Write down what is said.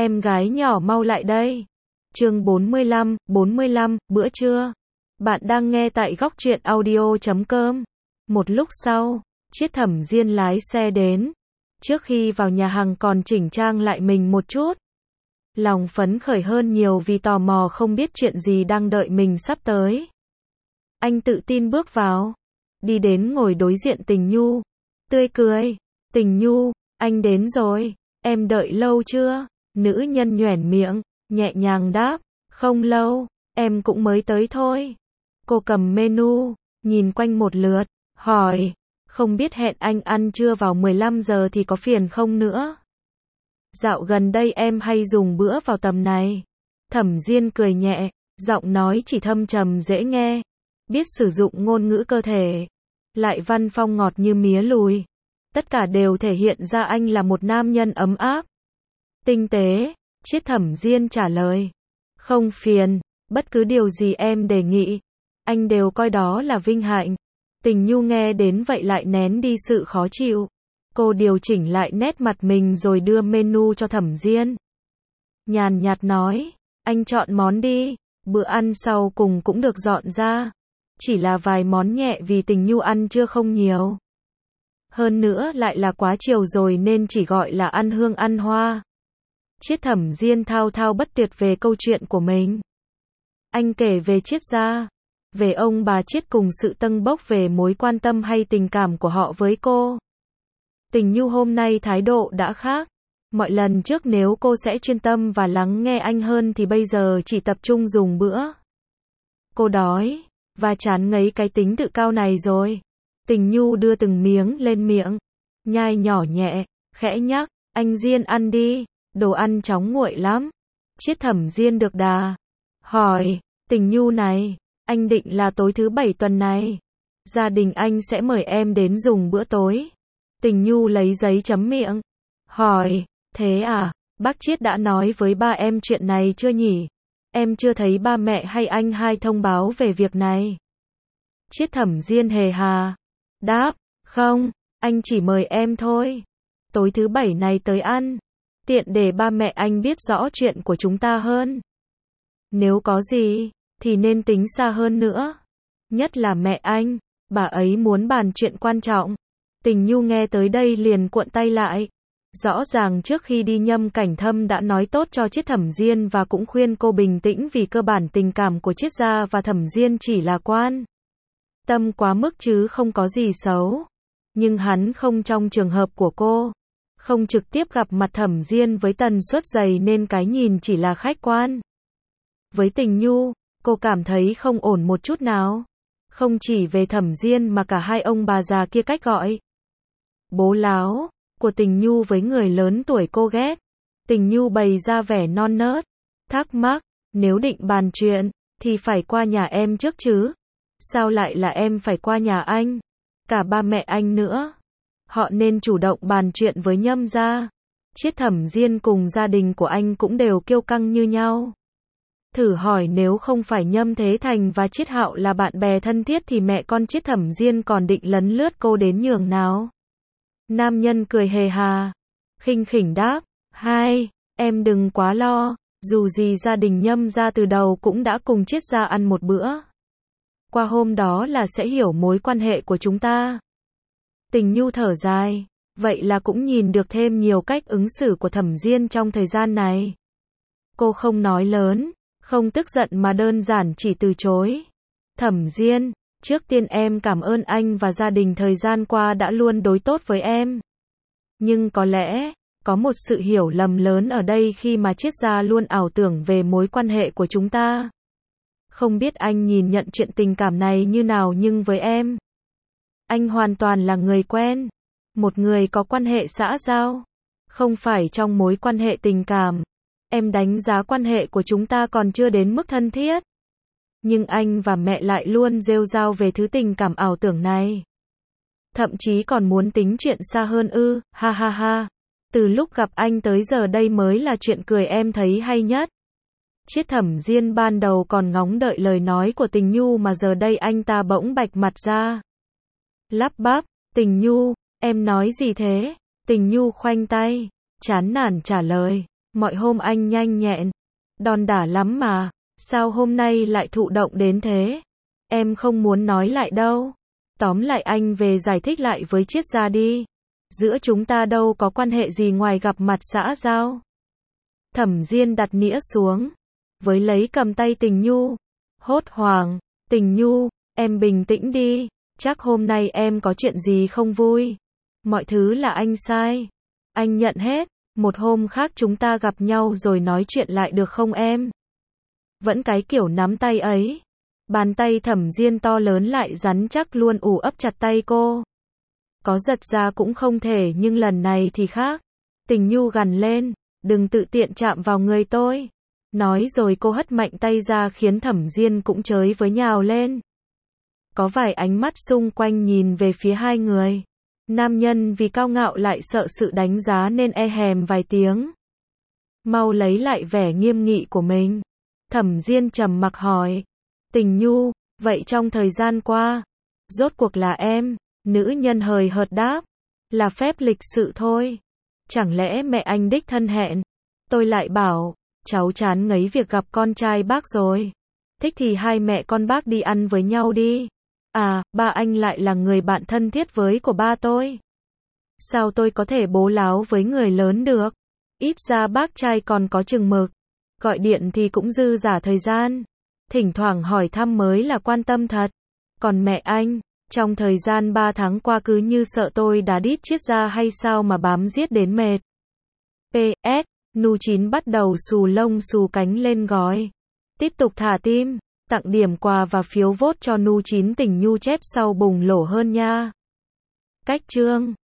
em gái nhỏ mau lại đây. Chương 45, bữa trưa. Bạn đang nghe tại góc truyện audio.com. Một lúc sau, Chiết Thẩm Diên lái xe đến. Trước khi vào nhà hàng còn chỉnh trang lại mình một chút. Lòng phấn khởi hơn nhiều vì tò mò không biết chuyện gì đang đợi mình sắp tới. Anh tự tin bước vào. Đi đến ngồi đối diện Tình Nhu. Tươi cười. Tình Nhu, anh đến rồi. Em đợi lâu chưa? Nữ nhân nhoẻn miệng, nhẹ nhàng đáp. Không lâu, em cũng mới tới thôi. Cô cầm menu, nhìn quanh một lượt, hỏi. Không biết hẹn anh ăn trưa vào 15 giờ thì có phiền không nữa? Dạo gần đây em hay dùng bữa vào tầm này. Thẩm Diên cười nhẹ, giọng nói chỉ thâm trầm dễ nghe. Biết sử dụng ngôn ngữ cơ thể. Lại văn phong ngọt như mía lùi. Tất cả đều thể hiện ra anh là một nam nhân ấm áp. Tinh tế, Chiết Thẩm Diên trả lời. Không phiền, bất cứ điều gì em đề nghị. Anh đều coi đó là vinh hạnh. Tình Nhu nghe đến vậy lại nén đi sự khó chịu. Cô điều chỉnh lại nét mặt mình rồi đưa menu cho Thẩm Diên. Nhàn nhạt nói, anh chọn món đi, bữa ăn sau cùng cũng được dọn ra. Chỉ là vài món nhẹ vì Tình Nhu ăn chưa không nhiều. Hơn nữa lại là quá chiều rồi nên chỉ gọi là ăn hương ăn hoa. Chiết Thẩm Diên thao thao bất tuyệt về câu chuyện của mình. Anh kể về Chiết gia, về ông bà Chiết cùng sự tâng bốc về mối quan tâm hay tình cảm của họ với cô. Tình Nhu hôm nay thái độ đã khác. Mọi lần trước nếu cô sẽ chuyên tâm và lắng nghe anh hơn thì bây giờ chỉ tập trung dùng bữa. Cô đói, và chán ngấy cái tính tự cao này rồi. Tình Nhu đưa từng miếng lên miệng, nhai nhỏ nhẹ, khẽ nhắc, anh Diên ăn đi, đồ ăn chóng nguội lắm. Chiết Thẩm Diên được đà. Hỏi, Tình Nhu này, anh định là tối thứ 7 tuần này. Gia đình anh sẽ mời em đến dùng bữa tối. Tình Nhu lấy giấy chấm miệng. Hỏi, thế à, bác Chiết đã nói với ba em chuyện này chưa nhỉ? Em chưa thấy ba mẹ hay anh hai thông báo về việc này. Chiết Thẩm Diên hề hà. Đáp, không, anh chỉ mời em thôi. Tối thứ 7 này tới ăn. Tiện để ba mẹ anh biết rõ chuyện của chúng ta hơn. Nếu có gì, thì nên tính xa hơn nữa. Nhất là mẹ anh, bà ấy muốn bàn chuyện quan trọng. Tình Nhu nghe tới đây liền cuộn tay lại. Rõ ràng trước khi đi Nhâm Cảnh Thâm đã nói tốt cho Chiết Thẩm Diên và cũng khuyên cô bình tĩnh vì cơ bản tình cảm của Chiết gia và Thẩm Diên chỉ là quan tâm quá mức chứ không có gì xấu. Nhưng hắn không trong trường hợp của cô. Không trực tiếp gặp mặt Thẩm Diên với tần suất dày nên cái nhìn chỉ là khách quan. Với Tình Nhu, cô cảm thấy không ổn một chút nào. Không chỉ về Thẩm Diên mà cả hai ông bà già kia cách gọi bố láo của Tình Nhu với người lớn tuổi cô ghét. Tình Nhu bày ra vẻ non nớt, thắc mắc, nếu định bàn chuyện, thì phải qua nhà em trước chứ. Sao lại là em phải qua nhà anh? Cả ba mẹ anh nữa. Họ nên chủ động bàn chuyện với Nhâm gia. Chiết Thẩm Diên cùng gia đình của anh cũng đều kiêu căng như nhau. Thử hỏi nếu không phải Nhâm Thế Thành và Chiết Hạo là bạn bè thân thiết thì mẹ con Chiết Thẩm Diên còn định lấn lướt cô đến nhường nào? Nam nhân cười hề hà, khinh khỉnh đáp, hai, em đừng quá lo, dù gì gia đình Nhâm gia từ đầu cũng đã cùng Chiết gia ăn một bữa. Qua hôm đó là sẽ hiểu mối quan hệ của chúng ta. Tình Nhu thở dài, vậy là cũng nhìn được thêm nhiều cách ứng xử của Thẩm Diên trong thời gian này. Cô không nói lớn, không tức giận mà đơn giản chỉ từ chối. Thẩm Diên, trước tiên em cảm ơn anh và gia đình thời gian qua đã luôn đối tốt với em. Nhưng có lẽ, có một sự hiểu lầm lớn ở đây khi mà Chiết gia luôn ảo tưởng về mối quan hệ của chúng ta. Không biết anh nhìn nhận chuyện tình cảm này như nào nhưng với em, anh hoàn toàn là người quen. Một người có quan hệ xã giao. Không phải trong mối quan hệ tình cảm. Em đánh giá quan hệ của chúng ta còn chưa đến mức thân thiết. Nhưng anh và mẹ lại luôn rêu rao về thứ tình cảm ảo tưởng này. Thậm chí còn muốn tính chuyện xa hơn ư, ha ha ha. Từ lúc gặp anh tới giờ đây mới là chuyện cười em thấy hay nhất. Chiết Thẩm Diên ban đầu còn ngóng đợi lời nói của Tình Nhu mà giờ đây anh ta bỗng bạch mặt ra. Lắp bắp, Tình Nhu, em nói gì thế? Tình Nhu khoanh tay, chán nản trả lời. Mọi hôm anh nhanh nhẹn, đòn đả lắm mà, sao hôm nay lại thụ động đến thế? Em không muốn nói lại đâu. Tóm lại anh về giải thích lại với Triết Gia đi. Giữa chúng ta đâu có quan hệ gì ngoài gặp mặt xã giao. Thẩm Diên đặt nĩa xuống, với lấy cầm tay Tình Nhu. Hốt hoảng, Tình Nhu, em bình tĩnh đi, chắc hôm nay em có chuyện gì không vui. Mọi thứ là anh sai. Anh nhận hết, một hôm khác chúng ta gặp nhau rồi nói chuyện lại được không em? Vẫn cái kiểu nắm tay ấy. Bàn tay Thẩm Diên to lớn lại rắn chắc luôn ù ấp chặt tay cô. Có giật ra cũng không thể nhưng lần này thì khác. Tình Nhu gằn lên, đừng tự tiện chạm vào người tôi. Nói rồi cô hất mạnh tay ra khiến Thẩm Diên cũng chới với nhào lên. Có vài ánh mắt xung quanh nhìn về phía hai người. Nam nhân vì cao ngạo lại sợ sự đánh giá nên e hèm vài tiếng. Mau lấy lại vẻ nghiêm nghị của mình. Thẩm Diên trầm mặc hỏi. Tình Nhu, vậy trong thời gian qua, rốt cuộc là em? Nữ nhân hời hợt đáp. Là phép lịch sự thôi. Chẳng lẽ mẹ anh đích thân hẹn? Tôi lại bảo, cháu chán ngấy việc gặp con trai bác rồi. Thích thì hai mẹ con bác đi ăn với nhau đi. À, ba anh lại là người bạn thân thiết với của ba tôi. Sao tôi có thể bố láo với người lớn được? Ít ra bác trai còn có chừng mực. Gọi điện thì cũng dư dả thời gian. Thỉnh thoảng hỏi thăm mới là quan tâm thật. Còn mẹ anh, trong thời gian 3 tháng qua cứ như sợ tôi đã đít Triết Gia hay sao mà bám giết đến mệt. PS, Nu9 bắt đầu xù lông xù cánh lên gói. Tiếp tục thả tim, tặng điểm quà và phiếu vote cho Nu9 Tình Nhu chép sau bùng nổ hơn nha. Cách chương